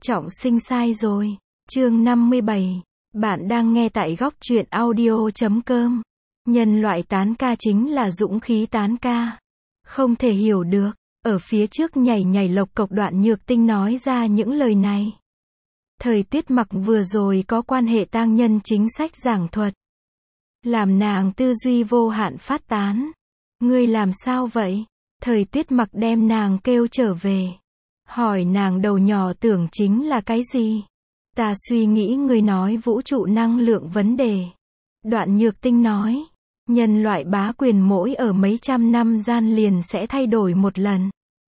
Trọng sinh sai rồi. Chương 57. Bạn đang nghe tại góc truyện audio.com. Nhân loại tán ca chính là dũng khí tán ca. Không thể hiểu được. Ở phía trước nhảy nhảy lộc cộc Đoạn Nhược Tinh nói ra những lời này. Thời Tuyết Mặc vừa rồi có quan hệ tang nhân chính sách giảng thuật. Làm nàng tư duy vô hạn phát tán. Ngươi làm sao vậy? Thời Tuyết Mặc đem nàng kêu trở về. Hỏi nàng đầu nhỏ tưởng chính là cái gì? Ta suy nghĩ ngươi nói vũ trụ năng lượng vấn đề. Đoạn Nhược Tinh nói. Nhân loại bá quyền mỗi ở mấy trăm năm gian liền sẽ thay đổi một lần.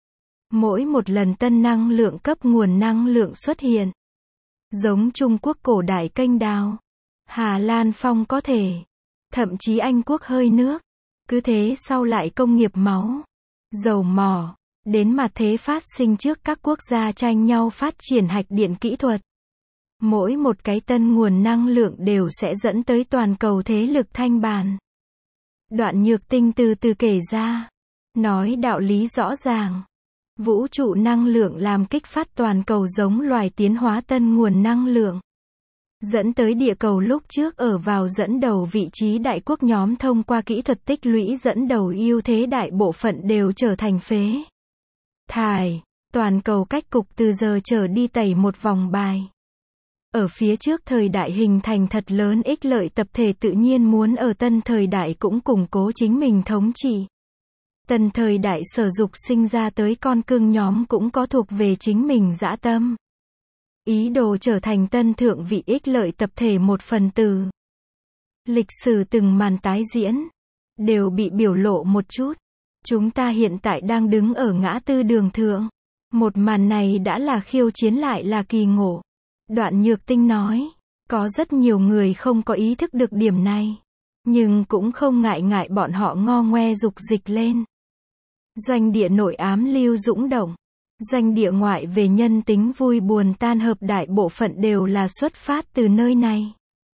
Mỗi một lần tân năng lượng cấp nguồn năng lượng xuất hiện. Giống Trung Quốc cổ đại kênh đào. Hà Lan phong có thể. Thậm chí Anh quốc hơi nước. Cứ thế sau lại công nghiệp máu. Dầu mỏ. Đến mặt thế phát sinh trước các quốc gia tranh nhau phát triển hạch điện kỹ thuật. Mỗi một cái tân nguồn năng lượng đều sẽ dẫn tới toàn cầu thế lực thanh bàn. Đoạn Nhược Tinh từ từ kể ra. Nói đạo lý rõ ràng. Vũ trụ năng lượng làm kích phát toàn cầu giống loài tiến hóa tân nguồn năng lượng. Dẫn tới địa cầu lúc trước ở vào dẫn đầu vị trí đại quốc nhóm thông qua kỹ thuật tích lũy dẫn đầu ưu thế đại bộ phận đều trở thành phế thải. Toàn cầu cách cục từ giờ trở đi tẩy một vòng bài. Ở phía trước thời đại hình thành thật lớn ích lợi tập thể tự nhiên muốn ở tân thời đại cũng củng cố chính mình thống trị. Tân thời đại sở dục sinh ra tới con cưng nhóm cũng có thuộc về chính mình dã tâm. Ý đồ trở thành tân thượng vị ích lợi tập thể một phần tử. Lịch sử từng màn tái diễn, đều bị biểu lộ một chút. Chúng ta hiện tại đang đứng ở ngã tư đường thượng. Một màn này đã là khiêu chiến lại là kỳ ngộ. Đoạn Nhược Tinh nói, có rất nhiều người không có ý thức được điểm này. Nhưng cũng không ngại bọn họ ngo ngoe dục dịch lên. Doanh địa nội ám lưu dũng động. Doanh địa ngoại về nhân tính vui buồn tan hợp đại bộ phận đều là xuất phát từ nơi này.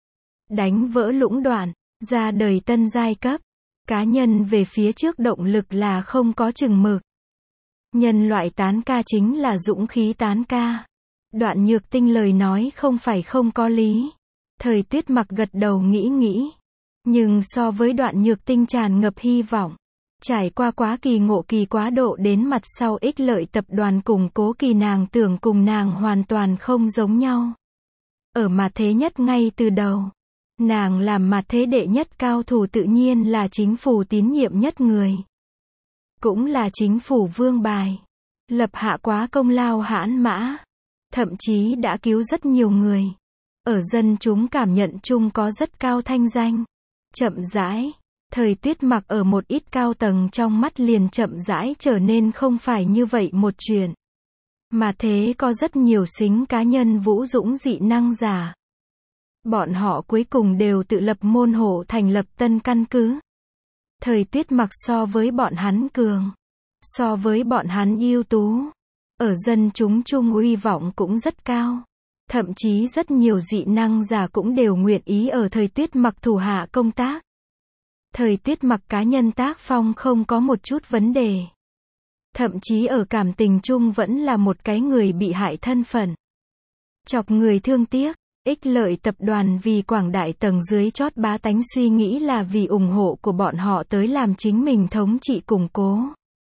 Đánh vỡ lũng đoạn, ra đời tân giai cấp. Cá nhân về phía trước động lực là không có chừng mực. Nhân loại tán ca chính là dũng khí tán ca. Đoạn Nhược Tinh lời nói không phải không có lý. Thời Tuyết Mặc gật đầu nghĩ. Nhưng so với Đoạn Nhược Tinh tràn ngập hy vọng. Trải qua quá kỳ ngộ kỳ quá độ đến mặt sau ích lợi tập đoàn củng cố kỳ nàng tưởng cùng nàng hoàn toàn không giống nhau. Ở mặt thế nhất ngay từ đầu. Nàng làm mặt thế đệ nhất cao thủ tự nhiên là chính phủ tín nhiệm nhất người. Cũng là chính phủ vương bài. Lập hạ quá công lao hãn mã. Thậm chí đã cứu rất nhiều người. Ở dân chúng cảm nhận chung có rất cao thanh danh. Chậm rãi. Thời Tuyết Mặc ở một ít cao tầng trong mắt liền chậm rãi trở nên không phải như vậy một chuyện. Mà thế có rất nhiều xính cá nhân vũ dũng dị năng giả. Bọn họ cuối cùng đều tự lập môn hộ thành lập tân căn cứ. Thời Tuyết Mặc so với bọn hắn cường. So với bọn hắn ưu tú. Ở dân chúng chung uy vọng cũng rất cao. Thậm chí rất nhiều dị năng giả cũng đều nguyện ý ở Thời Tuyết Mặc thủ hạ công tác. Thời Tuyết Mặc cá nhân tác phong không có một chút vấn đề. Thậm chí ở cảm tình chung vẫn là một cái người bị hại thân phận. Chọc người thương tiếc, ích lợi tập đoàn vì quảng đại tầng dưới chót bá tánh suy nghĩ là vì ủng hộ của bọn họ tới làm chính mình thống trị củng cố.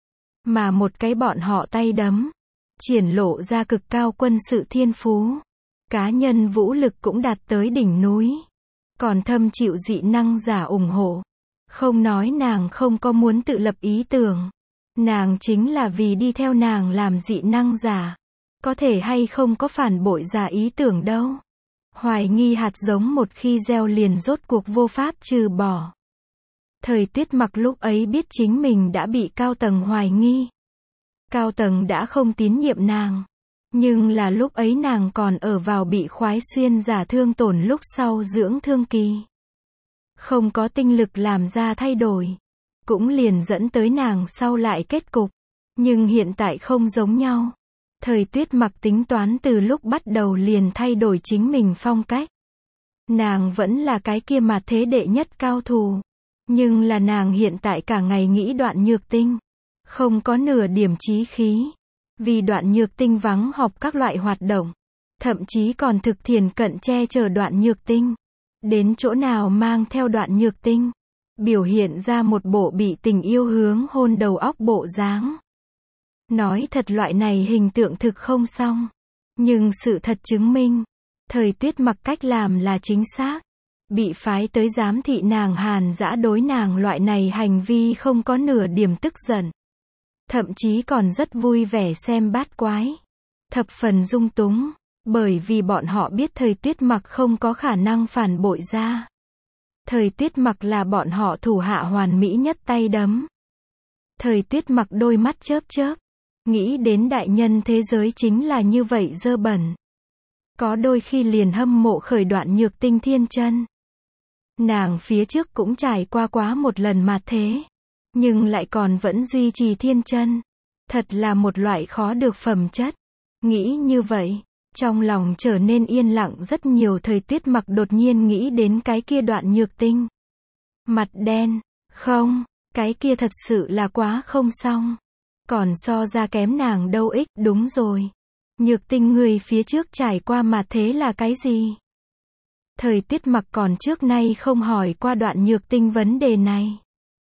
Mà một cái bọn họ tay đấm, triển lộ ra cực cao quân sự thiên phú. Cá nhân vũ lực cũng đạt tới đỉnh núi. Còn thâm chịu dị năng giả ủng hộ. Không nói nàng không có muốn tự lập ý tưởng. Nàng chính là vì đi theo nàng làm dị năng giả. Có thể hay không có phản bội giả ý tưởng đâu. Hoài nghi hạt giống một khi gieo liền rốt cuộc vô pháp trừ bỏ. Thời Tuyết Mặc lúc ấy biết chính mình đã bị cao tầng hoài nghi. Cao tầng đã không tín nhiệm nàng. Nhưng là lúc ấy nàng còn ở vào bị khoái xuyên giả thương tổn lúc sau dưỡng thương kỳ. Không có tinh lực làm ra thay đổi. Cũng liền dẫn tới nàng sau lại kết cục. Nhưng hiện tại không giống nhau. Thời Tuyết Mặc tính toán từ lúc bắt đầu liền thay đổi chính mình phong cách. Nàng vẫn là cái kia mà thế đệ nhất cao thủ. Nhưng là nàng hiện tại cả ngày nghĩ Đoạn Nhược Tinh. Không có nửa điểm chí khí. Vì Đoạn Nhược Tinh vắng học các loại hoạt động. Thậm chí còn thực thiển cận che chở Đoạn Nhược Tinh. Đến chỗ nào mang theo Đoạn Nhược Tinh. Biểu hiện ra một bộ bị tình yêu hướng hôn đầu óc bộ dáng. Nói thật loại này hình tượng thực không xong. Nhưng sự thật chứng minh, Thời Tuyết Mặc cách làm là chính xác. Bị phái tới giám thị nàng Hàn Dã đối nàng loại này hành vi không có nửa điểm tức giận. Thậm chí còn rất vui vẻ xem bát quái. Thập phần dung túng, bởi vì bọn họ biết Thời Tuyết Mặc không có khả năng phản bội ra. Thời Tuyết Mặc là bọn họ thủ hạ hoàn mỹ nhất tay đấm. Thời Tuyết Mặc đôi mắt chớp chớp, nghĩ đến đại nhân thế giới chính là như vậy dơ bẩn. Có đôi khi liền hâm mộ khởi Đoạn Nhược Tinh thiên chân. Nàng phía trước cũng trải qua quá một lần mà thế, nhưng lại còn vẫn duy trì thiên chân. Thật là một loại khó được phẩm chất. Nghĩ như vậy, trong lòng trở nên yên lặng rất nhiều. Thời Tuyết Mặc đột nhiên nghĩ đến cái kia Đoạn Nhược Tinh. Mặt đen, không, cái kia thật sự là quá không xong. Còn so ra kém nàng đâu ích, đúng rồi. Nhược Tinh người phía trước trải qua mà thế là cái gì? Thời Tuyết Mặc còn trước nay không hỏi qua Đoạn Nhược Tinh vấn đề này.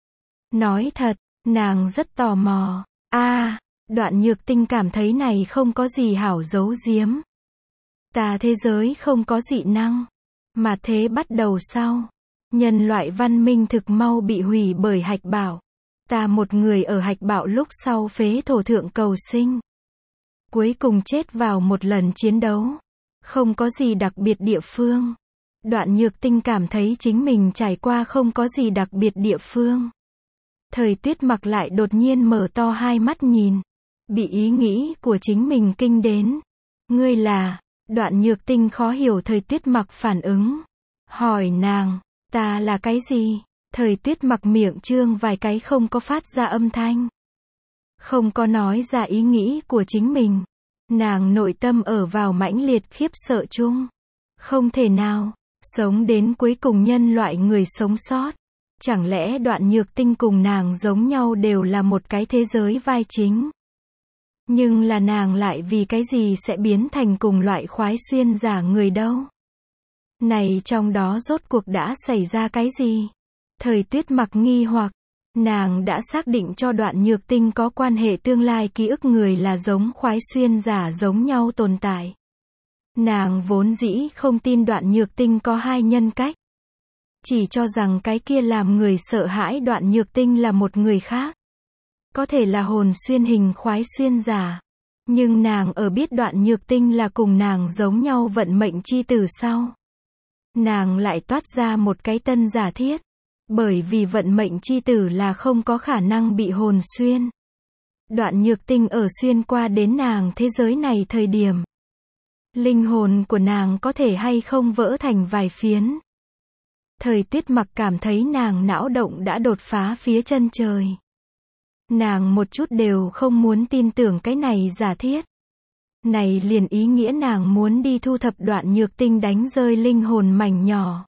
Nói thật, nàng rất tò mò. Đoạn Nhược Tinh cảm thấy này không có gì hảo giấu giếm. Ta thế giới không có dị năng. Mà thế bắt đầu sau. Nhân loại văn minh thực mau bị hủy bởi Hạch Bảo. Ta một người ở Hạch Bảo lúc sau phế thổ thượng cầu sinh. Cuối cùng chết vào một lần chiến đấu. Không có gì đặc biệt địa phương. Đoạn Nhược Tinh cảm thấy chính mình trải qua không có gì đặc biệt địa phương. Thời Tuyết Mặc lại đột nhiên mở to hai mắt nhìn. Bị ý nghĩ của chính mình kinh đến. Ngươi là... Đoạn Nhược Tinh khó hiểu Thời Tuyết Mặc phản ứng. Hỏi nàng, ta là cái gì? Thời Tuyết Mặc miệng trương vài cái không có phát ra âm thanh. Không có nói ra ý nghĩ của chính mình. Nàng nội tâm ở vào mãnh liệt khiếp sợ chung. Không thể nào, sống đến cuối cùng nhân loại người sống sót. Chẳng lẽ Đoạn Nhược Tinh cùng nàng giống nhau đều là một cái thế giới vai chính? Nhưng là nàng lại vì cái gì sẽ biến thành cùng loại khoái xuyên giả người đâu? Này trong đó rốt cuộc đã xảy ra cái gì? Thời Tuyết Mặc nghi hoặc, nàng đã xác định cho Đoạn Nhược Tinh có quan hệ tương lai ký ức người là giống khoái xuyên giả giống nhau tồn tại. Nàng vốn dĩ không tin Đoạn Nhược Tinh có hai nhân cách. Chỉ cho rằng cái kia làm người sợ hãi Đoạn Nhược Tinh là một người khác. Có thể là hồn xuyên hình khoái xuyên giả. Nhưng nàng ở biết Đoạn Nhược Tinh là cùng nàng giống nhau vận mệnh chi tử sau. Nàng lại toát ra một cái tân giả thiết. Bởi vì vận mệnh chi tử là không có khả năng bị hồn xuyên. Đoạn Nhược Tinh ở xuyên qua đến nàng thế giới này thời điểm. Linh hồn của nàng có thể hay không vỡ thành vài phiến. Thời Tuyết Mặc cảm thấy nàng não động đã đột phá phía chân trời. Nàng một chút đều không muốn tin tưởng cái này giả thiết. Này liền ý nghĩa nàng muốn đi thu thập Đoạn Nhược Tinh đánh rơi linh hồn mảnh nhỏ.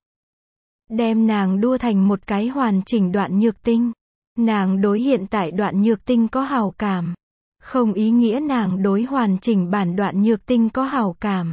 Đem nàng đua thành một cái hoàn chỉnh Đoạn Nhược Tinh. Nàng đối hiện tại Đoạn Nhược Tinh có hảo cảm. Không ý nghĩa nàng đối hoàn chỉnh bản Đoạn Nhược Tinh có hảo cảm.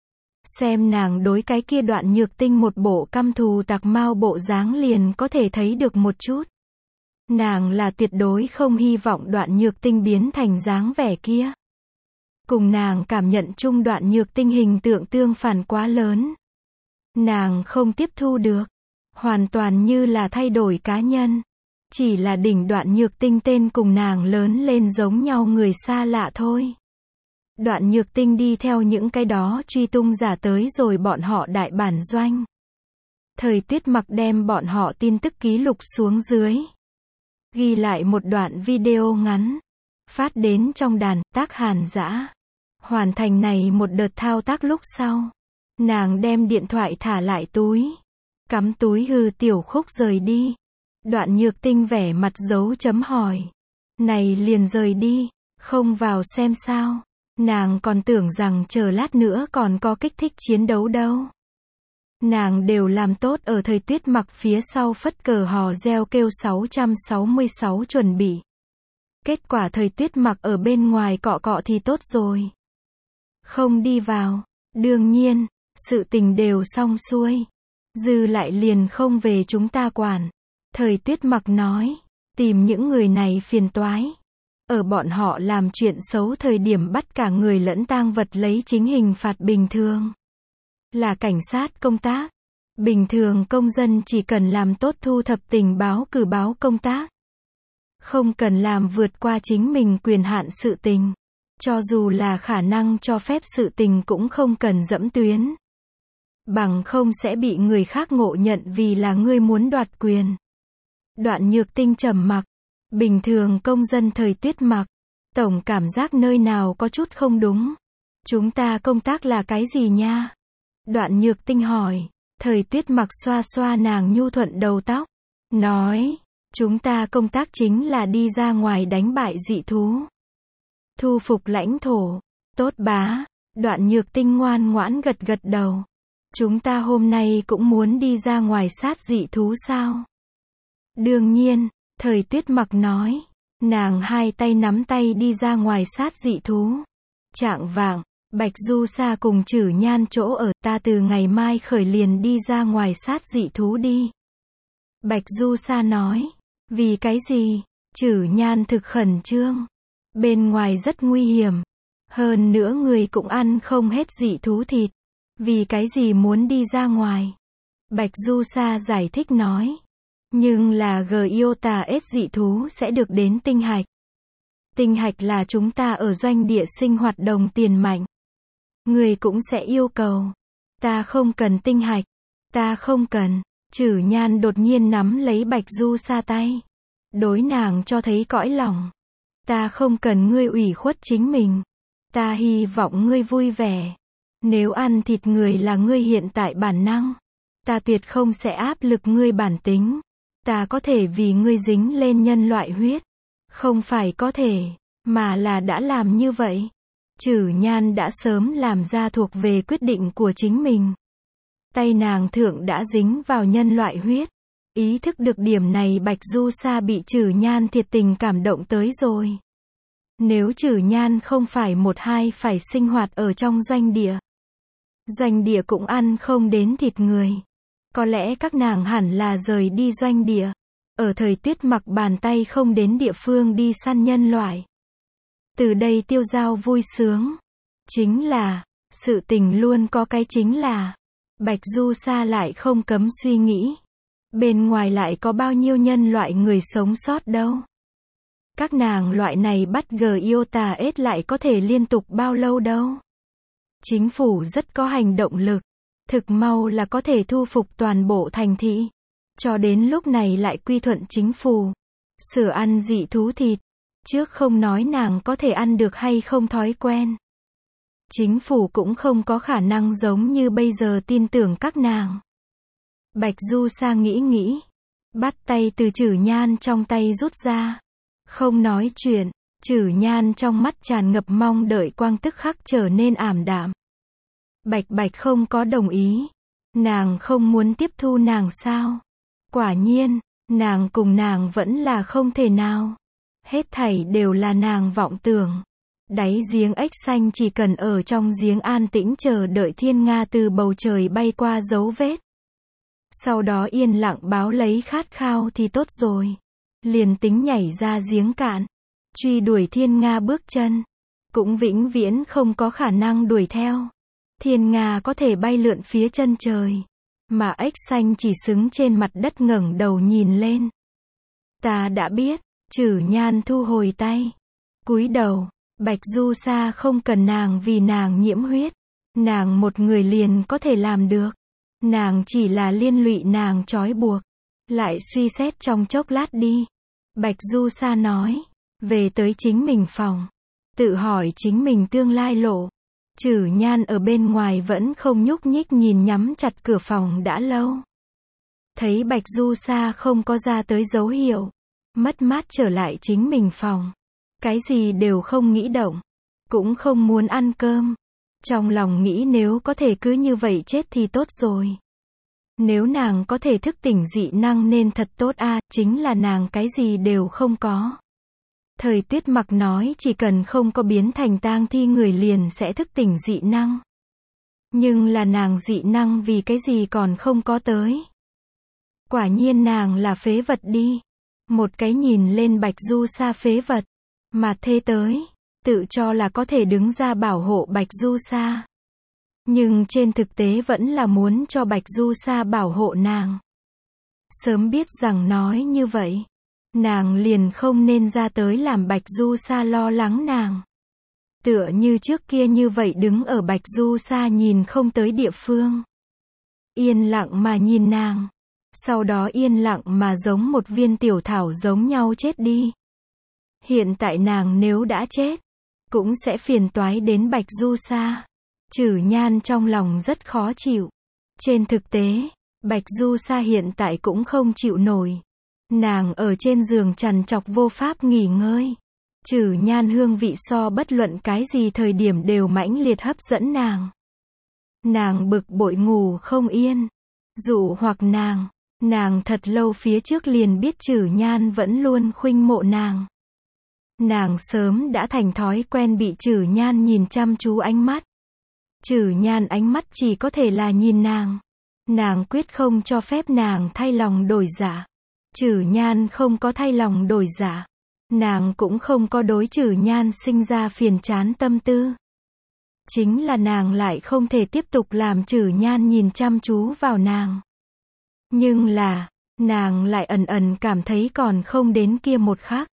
Xem nàng đối cái kia Đoạn Nhược Tinh một bộ căm thù tặc mau bộ dáng liền có thể thấy được một chút. Nàng là tuyệt đối không hy vọng Đoạn Nhược Tinh biến thành dáng vẻ kia. Cùng nàng cảm nhận chung Đoạn Nhược Tinh hình tượng tương phản quá lớn. Nàng không tiếp thu được. Hoàn toàn như là thay đổi cá nhân. Chỉ là đỉnh Đoạn Nhược Tinh tên cùng nàng lớn lên giống nhau người xa lạ thôi. Đoạn Nhược Tinh đi theo những cái đó truy tung giả tới rồi bọn họ đại bản doanh. Thời Tuyết Mặc đem bọn họ tin tức ký lục xuống dưới. Ghi lại một đoạn video ngắn. Phát đến trong đàn tác Hàn Dã. Hoàn thành này một đợt thao tác lúc sau. Nàng đem điện thoại thả lại túi. Cắm túi hư tiểu khúc rời đi. Đoạn Nhược Tinh vẻ mặt dấu chấm hỏi. Này liền rời đi, không vào xem sao. Nàng còn tưởng rằng chờ lát nữa còn có kích thích chiến đấu đâu. Nàng đều làm tốt ở Thời Tuyết Mặc phía sau phất cờ hò reo kêu 666 chuẩn bị. Kết quả Thời Tuyết Mặc ở bên ngoài cọ cọ thì tốt rồi. Không đi vào. Đương nhiên, sự tình đều xong xuôi. Dư lại liền không về chúng ta quản. Thời Tuyết Mặc nói, tìm những người này phiền toái. Ở bọn họ làm chuyện xấu thời điểm bắt cả người lẫn tang vật lấy chính hình phạt bình thường. Là cảnh sát công tác. Bình thường công dân chỉ cần làm tốt thu thập tình báo cử báo công tác. Không cần làm vượt qua chính mình quyền hạn sự tình. Cho dù là khả năng cho phép sự tình cũng không cần dẫm tuyến. Bằng không sẽ bị người khác ngộ nhận vì là ngươi muốn đoạt quyền. Đoạn Nhược Tinh trầm mặc. Bình thường công dân Thời Tuyết Mặc. Tổng cảm giác nơi nào có chút không đúng. Chúng ta công tác là cái gì nha? Đoạn Nhược Tinh hỏi. Thời Tuyết Mặc xoa xoa nàng nhu thuận đầu tóc. Nói, chúng ta công tác chính là đi ra ngoài đánh bại dị thú. Thu phục lãnh thổ. Tốt bá. Đoạn Nhược Tinh ngoan ngoãn gật gật đầu. Chúng ta hôm nay cũng muốn đi ra ngoài sát dị thú sao? Đương nhiên, Thời Tuyết Mặc nói. Nàng hai tay nắm tay đi ra ngoài sát dị thú. Chạng vạng, Bạch Du Sa cùng Trử Nhan chỗ ở, ta từ ngày mai khởi liền đi ra ngoài sát dị thú đi. Bạch Du Sa nói. Vì cái gì? Trử Nhan thực khẩn trương. Bên ngoài rất nguy hiểm. Hơn nữa người cũng ăn không hết dị thú thịt. Vì cái gì muốn đi ra ngoài? Bạch Du Sa giải thích nói. Nhưng là Giota S dị thú sẽ được đến tinh hạch. Tinh hạch là chúng ta ở doanh địa sinh hoạt đồng tiền mạnh. Người cũng sẽ yêu cầu. Ta không cần tinh hạch. Ta không cần. Trử Nhan đột nhiên nắm lấy Bạch Du Sa tay. Đối nàng cho thấy cõi lòng. Ta không cần ngươi ủy khuất chính mình. Ta hy vọng ngươi vui vẻ. Nếu ăn thịt người là ngươi hiện tại bản năng, ta tuyệt không sẽ áp lực ngươi bản tính. Ta có thể vì ngươi dính lên nhân loại huyết. Không phải có thể, mà là đã làm như vậy. Trử Nhan đã sớm làm ra thuộc về quyết định của chính mình. Tay nàng thượng đã dính vào nhân loại huyết. Ý thức được điểm này Bạch Du Sa bị Trử Nhan thiệt tình cảm động tới rồi. Nếu Trử Nhan không phải một hai phải sinh hoạt ở trong doanh địa. Doanh địa cũng ăn không đến thịt người. Có lẽ các nàng hẳn là rời đi doanh địa. Ở Thời Tuyết Mặc bàn tay không đến địa phương đi săn nhân loại. Từ đây tiêu dao vui sướng. Chính là, sự tình luôn có cái chính là. Bạch Du Sa lại không cấm suy nghĩ. Bên ngoài lại có bao nhiêu nhân loại người sống sót đâu. Các nàng loại này bắt Giota S lại có thể liên tục bao lâu đâu. Chính phủ rất có hành động lực. Thực mau là có thể thu phục toàn bộ thành thị. Cho đến lúc này lại quy thuận chính phủ. Sửa ăn dị thú thịt. Trước không nói nàng có thể ăn được hay không thói quen. Chính phủ cũng không có khả năng giống như bây giờ tin tưởng các nàng. Bạch Du Sa nghĩ. Bắt tay từ Trử Nhan trong tay rút ra. Không nói chuyện. Trử Nhan trong mắt tràn ngập mong đợi quang tức khắc trở nên ảm đạm. Bạch không có đồng ý. Nàng không muốn tiếp thu nàng sao? Quả nhiên, nàng cùng nàng vẫn là không thể nào. Hết thảy đều là nàng vọng tưởng. Đáy giếng ếch xanh chỉ cần ở trong giếng an tĩnh chờ đợi thiên nga từ bầu trời bay qua dấu vết. Sau đó yên lặng báo lấy khát khao thì tốt rồi. Liền tính nhảy ra giếng cạn. Truy đuổi thiên nga bước chân. Cũng vĩnh viễn không có khả năng đuổi theo. Thiên nga có thể bay lượn phía chân trời. Mà ếch xanh chỉ xứng trên mặt đất ngẩng đầu nhìn lên. Ta đã biết. Trử Nhan thu hồi tay. Cúi đầu. Bạch Du Sa không cần nàng vì nàng nhiễm huyết. Nàng một người liền có thể làm được. Nàng chỉ là liên lụy nàng trói buộc. Lại suy xét trong chốc lát đi. Bạch Du Sa nói. Về tới chính mình phòng. Tự hỏi chính mình tương lai lộ. Trử Nhan ở bên ngoài vẫn không nhúc nhích nhìn nhắm chặt cửa phòng đã lâu. Thấy Bạch Du Sa không có ra tới dấu hiệu. Mất mát trở lại chính mình phòng. Cái gì đều không nghĩ động. Cũng không muốn ăn cơm. Trong lòng nghĩ nếu có thể cứ như vậy chết thì tốt rồi. Nếu nàng có thể thức tỉnh dị năng nên thật tốt a, chính là nàng cái gì đều không có. Thời Tuyết Mặc nói chỉ cần không có biến thành tang thi người liền sẽ thức tỉnh dị năng. Nhưng là nàng dị năng vì cái gì còn không có tới. Quả nhiên nàng là phế vật đi. Một cái nhìn lên Bạch Du Sa phế vật. Mà thê tới. Tự cho là có thể đứng ra bảo hộ Bạch Du Sa. Nhưng trên thực tế vẫn là muốn cho Bạch Du Sa bảo hộ nàng. Sớm biết rằng nói như vậy. Nàng liền không nên ra tới làm Bạch Du Sa lo lắng nàng. Tựa như trước kia như vậy đứng ở Bạch Du Sa nhìn không tới địa phương. Yên lặng mà nhìn nàng. Sau đó yên lặng mà giống một viên tiểu thảo giống nhau chết đi. Hiện tại nàng nếu đã chết, cũng sẽ phiền toái đến Bạch Du Sa. Chử Nhan trong lòng rất khó chịu. Trên thực tế, Bạch Du Sa hiện tại cũng không chịu nổi. Nàng ở trên giường trằn trọc vô pháp nghỉ ngơi. Chử Nhan hương vị so bất luận cái gì thời điểm đều mãnh liệt hấp dẫn nàng. Nàng bực bội ngủ không yên. Dụ hoặc nàng thật lâu phía trước liền biết Chử Nhan vẫn luôn khuynh mộ nàng. Nàng sớm đã thành thói quen bị Chử Nhan nhìn chăm chú ánh mắt. Chử Nhan ánh mắt chỉ có thể là nhìn nàng. Nàng quyết không cho phép nàng thay lòng đổi dạ. Chử Nhan không có thay lòng đổi dạ. Nàng cũng không có đối Chử Nhan sinh ra phiền chán tâm tư. Chính là nàng lại không thể tiếp tục làm Chử Nhan nhìn chăm chú vào nàng. Nhưng là, nàng lại ẩn ẩn cảm thấy còn không đến kia một khắc.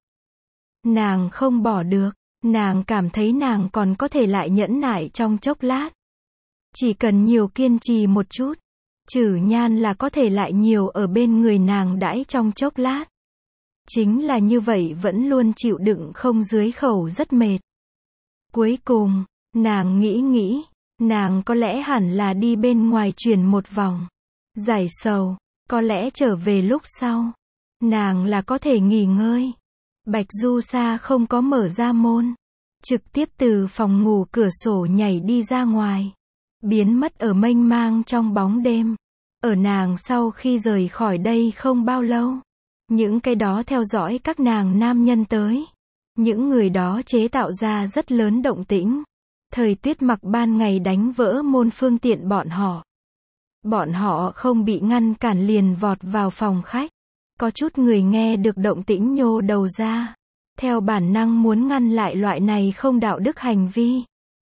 Nàng không bỏ được, nàng cảm thấy nàng còn có thể lại nhẫn nại trong chốc lát. Chỉ cần nhiều kiên trì một chút, Chử Nhan là có thể lại nhiều ở bên người nàng đãi trong chốc lát. Chính là như vậy vẫn luôn chịu đựng không dưới khẩu rất mệt. Cuối cùng, nàng nghĩ, nàng có lẽ hẳn là đi bên ngoài chuyển một vòng. Giải sầu, có lẽ trở về lúc sau. Nàng là có thể nghỉ ngơi. Bạch Du Sa không có mở ra môn. Trực tiếp từ phòng ngủ cửa sổ nhảy đi ra ngoài. Biến mất ở mênh mang trong bóng đêm. Ở nàng sau khi rời khỏi đây không bao lâu. Những cái đó theo dõi các nàng nam nhân tới. Những người đó chế tạo ra rất lớn động tĩnh. Thời tiết mặc ban ngày đánh vỡ môn phương tiện bọn họ. Bọn họ không bị ngăn cản liền vọt vào phòng khách. Có chút người nghe được động tĩnh nhô đầu ra. Theo bản năng muốn ngăn lại loại này không đạo đức hành vi.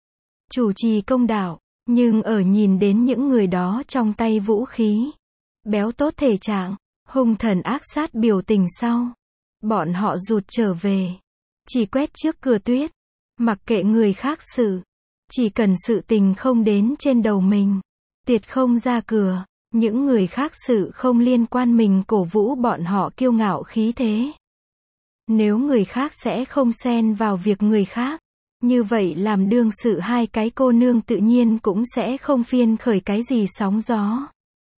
Chủ trì công đạo. Nhưng ở nhìn đến những người đó trong tay vũ khí. Béo tốt thể trạng. Hung thần ác sát biểu tình sau. Bọn họ rụt trở về. Chỉ quét trước cửa tuyết. Mặc kệ người khác xử. Chỉ cần sự tình không đến trên đầu mình. Tuyệt không ra cửa. Những người khác sự không liên quan mình cổ vũ bọn họ kiêu ngạo khí thế. Nếu người khác sẽ không xen vào việc người khác. Như vậy làm đương sự hai cái cô nương tự nhiên cũng sẽ không phiên khởi cái gì sóng gió.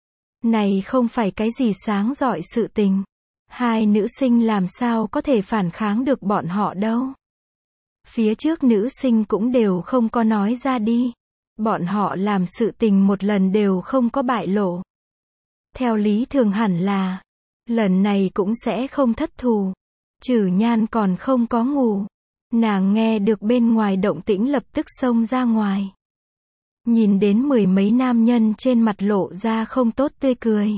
Này không phải cái gì sáng rọi sự tình. Hai nữ sinh làm sao có thể phản kháng được bọn họ đâu. Phía trước nữ sinh cũng đều không có nói ra đi. Bọn họ làm sự tình một lần đều không có bại lộ. Theo lý thường hẳn là, lần này cũng sẽ không thất thù. Chử Nhan còn không có ngủ. Nàng nghe được bên ngoài động tĩnh lập tức xông ra ngoài. Nhìn đến mười mấy nam nhân trên mặt lộ ra không tốt tươi cười.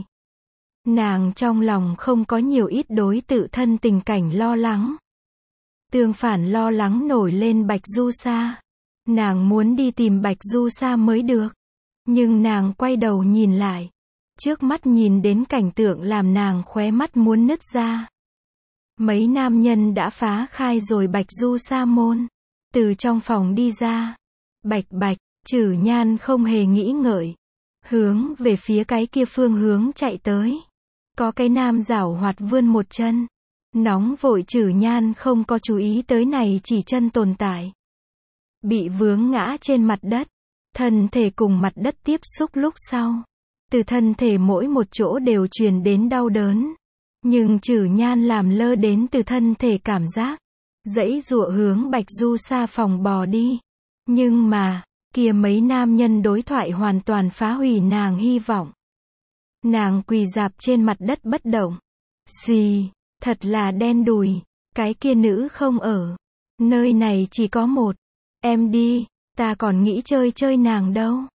Nàng trong lòng không có nhiều ít đối tự thân tình cảnh lo lắng. Tương phản lo lắng nổi lên Bạch Du Sa. Nàng muốn đi tìm Bạch Du Sa mới được. Nhưng nàng quay đầu nhìn lại. Trước mắt nhìn đến cảnh tượng làm nàng khóe mắt muốn nứt ra. Mấy nam nhân đã phá khai rồi Bạch Du Sa môn. Từ trong phòng đi ra. Bạch bạch, Chử Nhan không hề nghĩ ngợi. Hướng về phía cái kia phương hướng chạy tới. Có cái nam giảo hoạt vươn một chân. Nóng vội Chử Nhan không có chú ý tới này chỉ chân tồn tại. Bị vướng ngã trên mặt đất. Thân thể cùng mặt đất tiếp xúc lúc sau. Từ thân thể mỗi một chỗ đều truyền đến đau đớn. Nhưng Chử Nhan làm lơ đến từ thân thể cảm giác. Giãy giụa hướng Bạch Du Sa phòng bò đi. Nhưng mà, kia mấy nam nhân đối thoại hoàn toàn phá hủy nàng hy vọng. Nàng quỳ rạp trên mặt đất bất động. Xì, thật là đen đủi. Cái kia nữ không ở. Nơi này chỉ có một. Em đi, ta còn nghĩ chơi nàng đâu.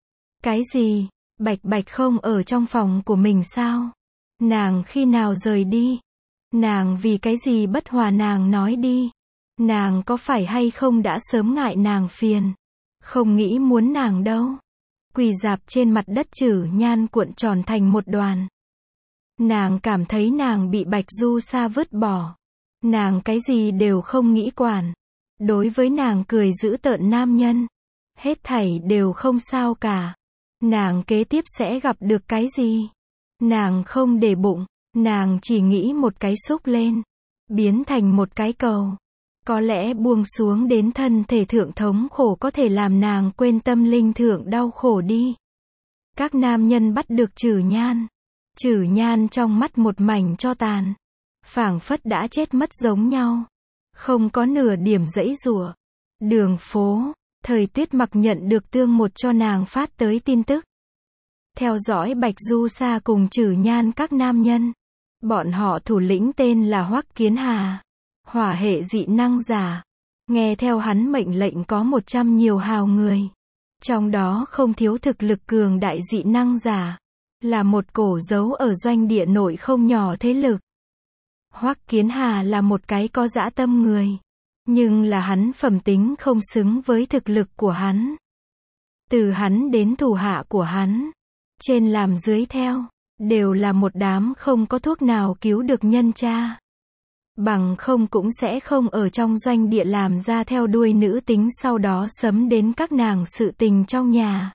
Cái gì? Bạch Bạch không ở trong phòng của mình sao? Nàng khi nào rời đi? Nàng vì cái gì bất hòa nàng nói đi? Nàng có phải hay không đã sớm ngại nàng phiền? Không nghĩ muốn nàng đâu. Quỳ rạp trên mặt đất Trử Nhan cuộn tròn thành một đoàn. Nàng cảm thấy nàng bị Bạch Du Sa vứt bỏ. Nàng cái gì đều không nghĩ quản. Đối với nàng cười giễu tợn nam nhân, hết thảy đều không sao cả. Nàng kế tiếp sẽ gặp được cái gì? Nàng không để bụng, nàng chỉ nghĩ một cái xúc lên, biến thành một cái cầu. Có lẽ buông xuống đến thân thể thượng thống khổ có thể làm nàng quên tâm linh thượng đau khổ đi. Các nam nhân bắt được Trử Nhan. Trử Nhan trong mắt một mảnh tro tàn, phảng phất đã chết mất giống nhau, không có nửa điểm giãy giụa. Đường phố, Thời Tuyết Mặc nhận được Tương Một cho nàng phát tới tin tức. Theo dõi Bạch Du Sa cùng Trử Nhan các nam nhân. Bọn họ thủ lĩnh tên là Hoắc Kiến Hà, hỏa hệ dị năng giả. Nghe theo hắn mệnh lệnh có 100 nhiều hào người. Trong đó không thiếu thực lực cường đại dị năng giả. Là một cổ dấu ở doanh địa nội không nhỏ thế lực. Hoắc Kiến Hà là một cái có dã tâm người. Nhưng là hắn phẩm tính không xứng với thực lực của hắn. Từ hắn đến thủ hạ của hắn, trên làm dưới theo, đều là một đám không có thuốc nào cứu được nhân cha. Bằng không cũng sẽ không ở trong doanh địa làm ra theo đuôi nữ tính sau đó sấm đến các nàng sự tình trong nhà.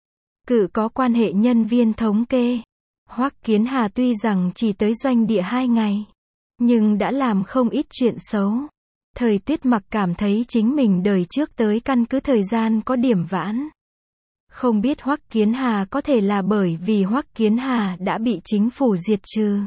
Cự có quan hệ nhân viên thống kê. Hoắc Kiến Hà tuy rằng chỉ tới doanh địa 2 ngày, nhưng đã làm không ít chuyện xấu. Thời Tuyết Mặc cảm thấy chính mình đời trước tới căn cứ thời gian có điểm vãn. Không biết Hoắc Kiến Hà có thể là bởi vì Hoắc Kiến Hà đã bị chính phủ diệt trừ.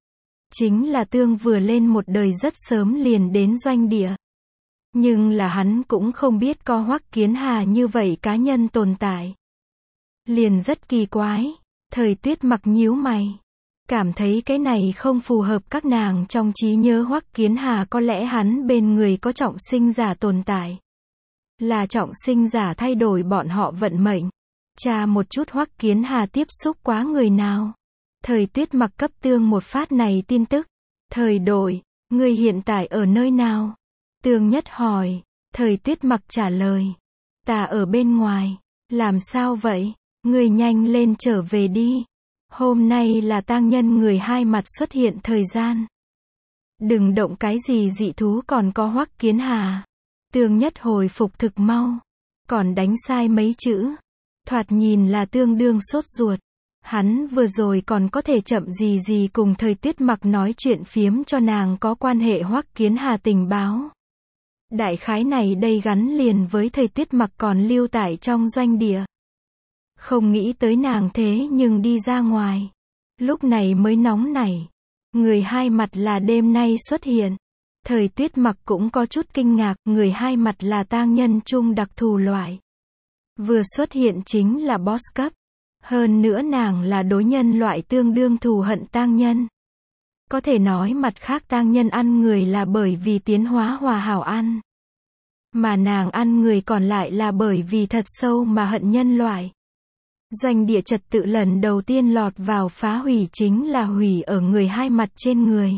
Chính là Tương vừa lên một đời rất sớm liền đến doanh địa. Nhưng là hắn cũng không biết có Hoắc Kiến Hà như vậy cá nhân tồn tại. Liền rất kỳ quái. Thời Tuyết Mặc nhíu mày, cảm thấy cái này không phù hợp các nàng trong trí nhớ Hoắc Kiến Hà, có lẽ hắn bên người có trọng sinh giả tồn tại. Là trọng sinh giả thay đổi bọn họ vận mệnh. Tra một chút Hoắc Kiến Hà tiếp xúc quá người nào. Thời Tuyết Mặc cấp Tương Một phát này tin tức. Thời Đội, ngươi hiện tại ở nơi nào? Tương Nhất hỏi. Thời Tuyết Mặc trả lời. Ta ở bên ngoài. Làm sao vậy? Ngươi nhanh lên trở về đi. Hôm nay là tang nhân người hai mặt xuất hiện thời gian. Đừng động cái gì dị thú, còn có Hoắc Kiến Hà. Tương Nhất hồi phục thực mau. Còn đánh sai mấy chữ. Thoạt nhìn là tương đương sốt ruột. Hắn vừa rồi còn có thể chậm gì gì cùng Thời Tuyết Mặc nói chuyện phiếm cho nàng có quan hệ Hoắc Kiến Hà tình báo. Đại khái này đây gắn liền với Thời Tuyết Mặc còn lưu tại trong doanh địa. Không nghĩ tới nàng thế nhưng đi ra ngoài. Lúc này mới nóng nảy. Người hai mặt là đêm nay xuất hiện. Thời Tuyết Mặc cũng có chút kinh ngạc, người hai mặt là tang nhân chung đặc thù loại. Vừa xuất hiện chính là boss cấp. Hơn nữa nàng là đối nhân loại tương đương thù hận tang nhân. Có thể nói mặt khác tang nhân ăn người là bởi vì tiến hóa hòa hảo ăn. Mà nàng ăn người còn lại là bởi vì thật sâu mà hận nhân loại. Doanh địa trật tự lần đầu tiên lọt vào phá hủy chính là hủy ở người hai mặt trên người.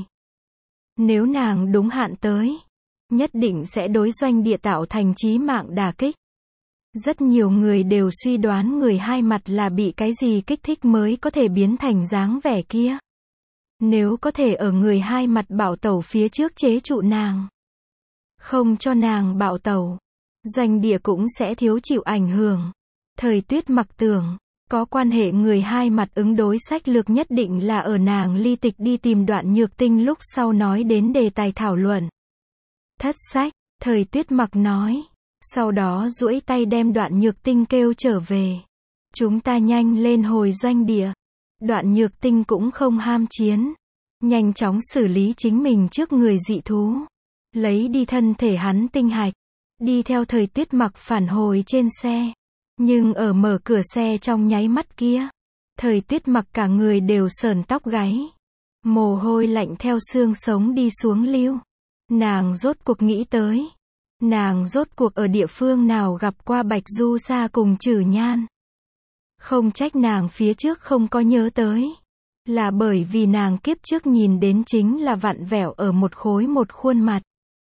Nếu nàng đúng hạn tới, nhất định sẽ đối doanh địa tạo thành chí mạng đả kích. Rất nhiều người đều suy đoán người hai mặt là bị cái gì kích thích mới có thể biến thành dáng vẻ kia. Nếu có thể ở người hai mặt bạo tẩu phía trước chế trụ nàng, không cho nàng bạo tẩu, doanh địa cũng sẽ thiếu chịu ảnh hưởng. Thời Tuyết Mặc tưởng, có quan hệ người hai mặt ứng đối sách lược nhất định là ở nàng ly tịch đi tìm Đoạn Nhược Tinh lúc sau nói đến đề tài thảo luận. Thất sách, Thời Tuyết Mặc nói. Sau đó duỗi tay đem Đoạn Nhược Tinh kêu trở về. Chúng ta nhanh lên hồi doanh địa. Đoạn Nhược Tinh cũng không ham chiến. Nhanh chóng xử lý chính mình trước người dị thú. Lấy đi thân thể hắn tinh hạch. Đi theo Thời Tuyết Mặc phản hồi trên xe. Nhưng ở mở cửa xe trong nháy mắt kia, Thời Tuyết Mặc cả người đều sởn tóc gáy. Mồ hôi lạnh theo xương sống đi xuống lưu. Nàng rốt cuộc nghĩ tới. Nàng rốt cuộc ở địa phương nào gặp qua Bạch Du Sa cùng Trử Nhan. Không trách nàng phía trước không có nhớ tới. Là bởi vì nàng kiếp trước nhìn đến chính là vặn vẹo ở một khuôn mặt.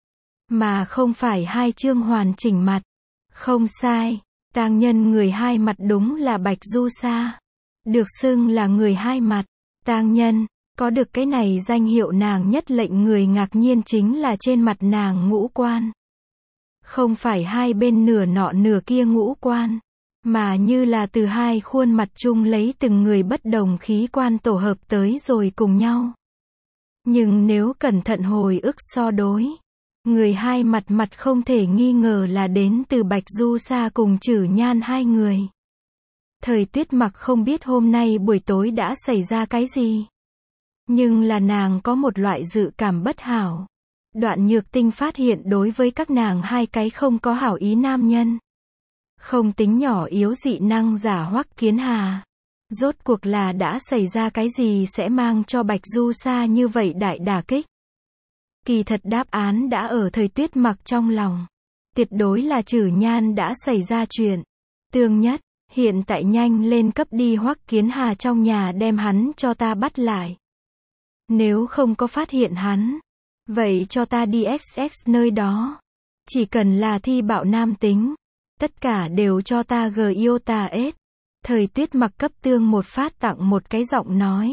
Mà không phải hai chương hoàn chỉnh mặt. Không sai, tang nhân người hai mặt đúng là Bạch Du Sa. Được xưng là người hai mặt, tang nhân, có được cái này danh hiệu nàng nhất lệnh người ngạc nhiên chính là trên mặt nàng ngũ quan. Không phải hai bên nửa nọ nửa kia ngũ quan, mà như là từ hai khuôn mặt chung lấy từng người bất đồng khí quan tổ hợp tới rồi cùng nhau. Nhưng nếu cẩn thận hồi ức so đối, người hai mặt không thể nghi ngờ là đến từ Bạch Du Sa cùng Trử Nhan hai người. Thời Tuyết Mặc không biết hôm nay buổi tối đã xảy ra cái gì. Nhưng là nàng có một loại dự cảm bất hảo. Đoạn Nhược Tinh phát hiện đối với các nàng hai cái không có hảo ý nam nhân. Không tính nhỏ yếu dị năng giả Hoắc Kiến Hà. Rốt cuộc là đã xảy ra cái gì sẽ mang cho Bạch Du Sa như vậy đại đả kích. Kỳ thật đáp án đã ở Thời Tuyết Mặc trong lòng. Tuyệt đối là Trử Nhan đã xảy ra chuyện. Tương Nhất, hiện tại nhanh lên cấp đi Hoắc Kiến Hà trong nhà đem hắn cho ta bắt lại. Nếu không có phát hiện hắn, vậy cho ta đi XX nơi đó. Chỉ cần là thi bạo nam tính, tất cả đều cho ta Giota S. Thời Tuyết Mặc cấp Tương Một phát tặng một cái giọng nói.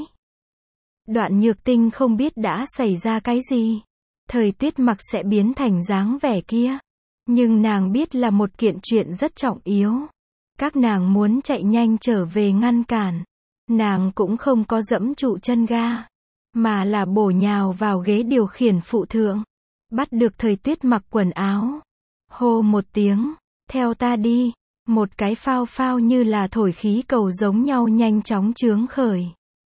Đoạn Nhược Tinh không biết đã xảy ra cái gì. Thời Tuyết Mặc sẽ biến thành dáng vẻ kia. Nhưng nàng biết là một kiện chuyện rất trọng yếu. Các nàng muốn chạy nhanh trở về ngăn cản. Nàng cũng không có dẫm trụ chân ga, mà là bổ nhào vào ghế điều khiển phụ thượng. Bắt được Thời Tuyết Mặc quần áo. Hô một tiếng, theo ta đi. Một cái phao phao như là thổi khí cầu giống nhau nhanh chóng chướng khởi.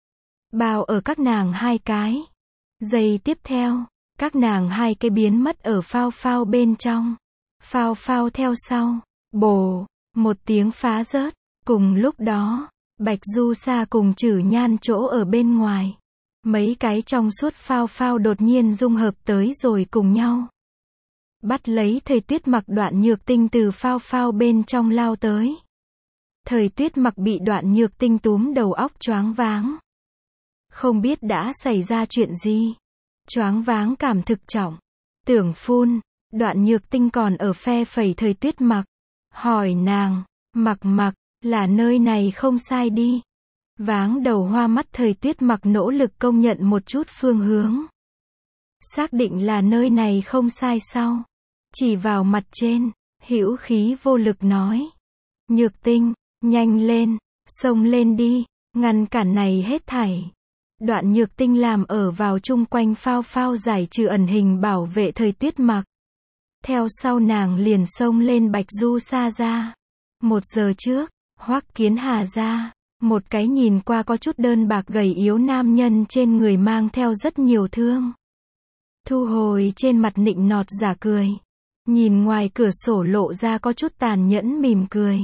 Bao ở các nàng hai cái. Giây tiếp theo, các nàng hai cái biến mất ở phao phao bên trong. Phao phao theo sau. Bồ, một tiếng phá rớt. Cùng lúc đó, Bạch Du Sa cùng Trử Nhan chỗ ở bên ngoài. Mấy cái trong suốt phao phao đột nhiên dung hợp tới rồi cùng nhau. Bắt lấy Thời Tuyết Mặc. Đoạn Nhược Tinh từ phao phao bên trong lao tới. Thời Tuyết Mặc bị Đoạn Nhược Tinh túm đầu óc choáng váng. Không biết đã xảy ra chuyện gì. Choáng váng cảm thực trọng. Tưởng phun. Đoạn Nhược Tinh còn ở phe phẩy Thời Tuyết Mặc. Hỏi nàng, Mặc, là nơi này không sai đi. Váng đầu hoa mắt Thời Tuyết Mặc nỗ lực công nhận một chút phương hướng. Xác định là nơi này không sai sau. Chỉ vào mặt trên, hữu khí vô lực nói. Nhược Tinh, nhanh lên, xông lên đi, ngăn cản này hết thảy. Đoạn Nhược Tinh làm ở vào chung quanh phao phao giải trừ ẩn hình bảo vệ Thời Tuyết Mặc. Theo sau nàng liền xông lên Bạch Du Sa ra. 1 giờ trước, Hoắc Kiến Hà ra. Một cái nhìn qua có chút đơn bạc gầy yếu nam nhân trên người mang theo rất nhiều thương. Thu hồi trên mặt nịnh nọt giả cười. Nhìn ngoài cửa sổ lộ ra có chút tàn nhẫn mỉm cười.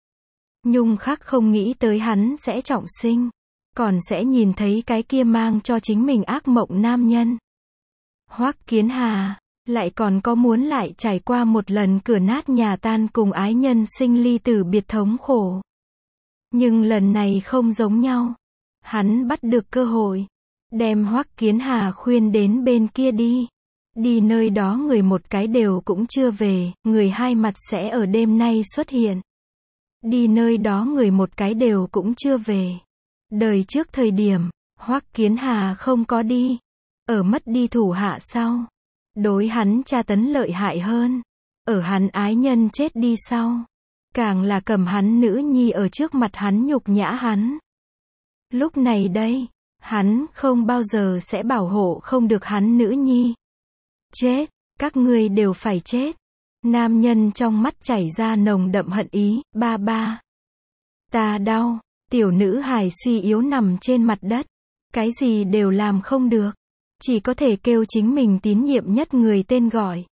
Nhung Khắc không nghĩ tới hắn sẽ trọng sinh. Còn sẽ nhìn thấy cái kia mang cho chính mình ác mộng nam nhân. Hoắc Kiến Hà, lại còn có muốn lại trải qua một lần cửa nát nhà tan cùng ái nhân sinh ly tử biệt thống khổ. Nhưng lần này không giống nhau. Hắn bắt được cơ hội. Đem Hoắc Kiến Hà khuyên đến bên kia đi. Đi nơi đó người một cái đều cũng chưa về, người hai mặt sẽ ở đêm nay xuất hiện. Đi nơi đó người một cái đều cũng chưa về. Đời trước thời điểm, Hoắc Kiến Hà không có đi. Ở mất đi thủ hạ sau. Đối hắn tra tấn lợi hại hơn. Ở hắn ái nhân chết đi sau. Càng là cầm hắn nữ nhi ở trước mặt hắn nhục nhã hắn. Lúc này đây, hắn không bao giờ sẽ bảo hộ không được hắn nữ nhi. Chết, các ngươi đều phải chết. Nam nhân trong mắt chảy ra nồng đậm hận ý. Ba. Ta đau. Tiểu nữ hài suy yếu nằm trên mặt đất. Cái gì đều làm không được. Chỉ có thể kêu chính mình tín nhiệm nhất người tên gọi.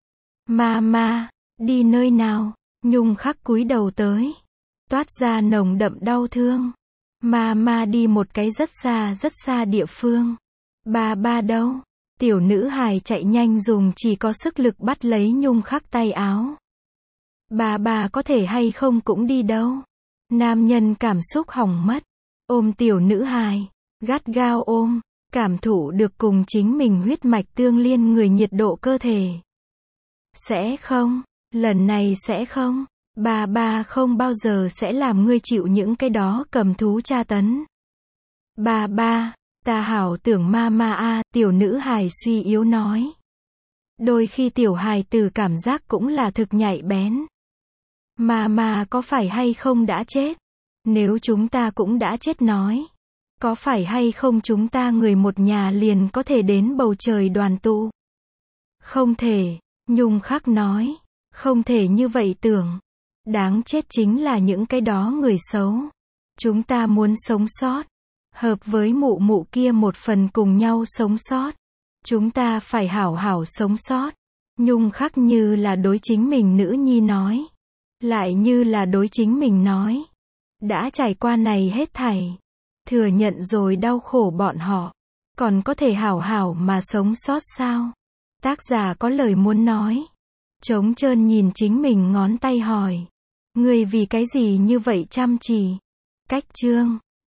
Mama, đi nơi nào? Nhung Khắc cúi đầu tới. Toát ra nồng đậm đau thương. Mama đi một cái rất xa địa phương. Ba đâu? Tiểu nữ hài chạy nhanh dùng chỉ có sức lực bắt lấy Nhung Khắc tay áo. Bà có thể hay không cũng đi đâu? Nam nhân cảm xúc hỏng mất. Ôm tiểu nữ hài. Gắt gao ôm. Cảm thụ được cùng chính mình huyết mạch tương liên người nhiệt độ cơ thể. Sẽ không. Lần này sẽ không. Ba không bao giờ sẽ làm ngươi chịu những cái đó cầm thú tra tấn. Ba, ta hảo tưởng mama a, tiểu nữ hài suy yếu nói. Đôi khi tiểu hài từ cảm giác cũng là thực nhạy bén. Mama có phải hay không đã chết? Nếu chúng ta cũng đã chết nói. Có phải hay không chúng ta người một nhà liền có thể đến bầu trời đoàn tụ? Không thể, Nhung khắc nói. Không thể như vậy tưởng. Đáng chết chính là những cái đó người xấu. Chúng ta muốn sống sót. Hợp với mụ mụ kia một phần cùng nhau sống sót. Chúng ta phải hảo hảo sống sót. Nhung khắc như là đối chính mình nữ nhi nói. Lại như là đối chính mình nói. Đã trải qua này hết thảy. Thừa nhận rồi đau khổ bọn họ. Còn có thể hảo hảo mà sống sót sao? Tác giả có lời muốn nói. Trống trơn nhìn chính mình ngón tay hỏi. Ngươi vì cái gì như vậy chăm chỉ? Cách chương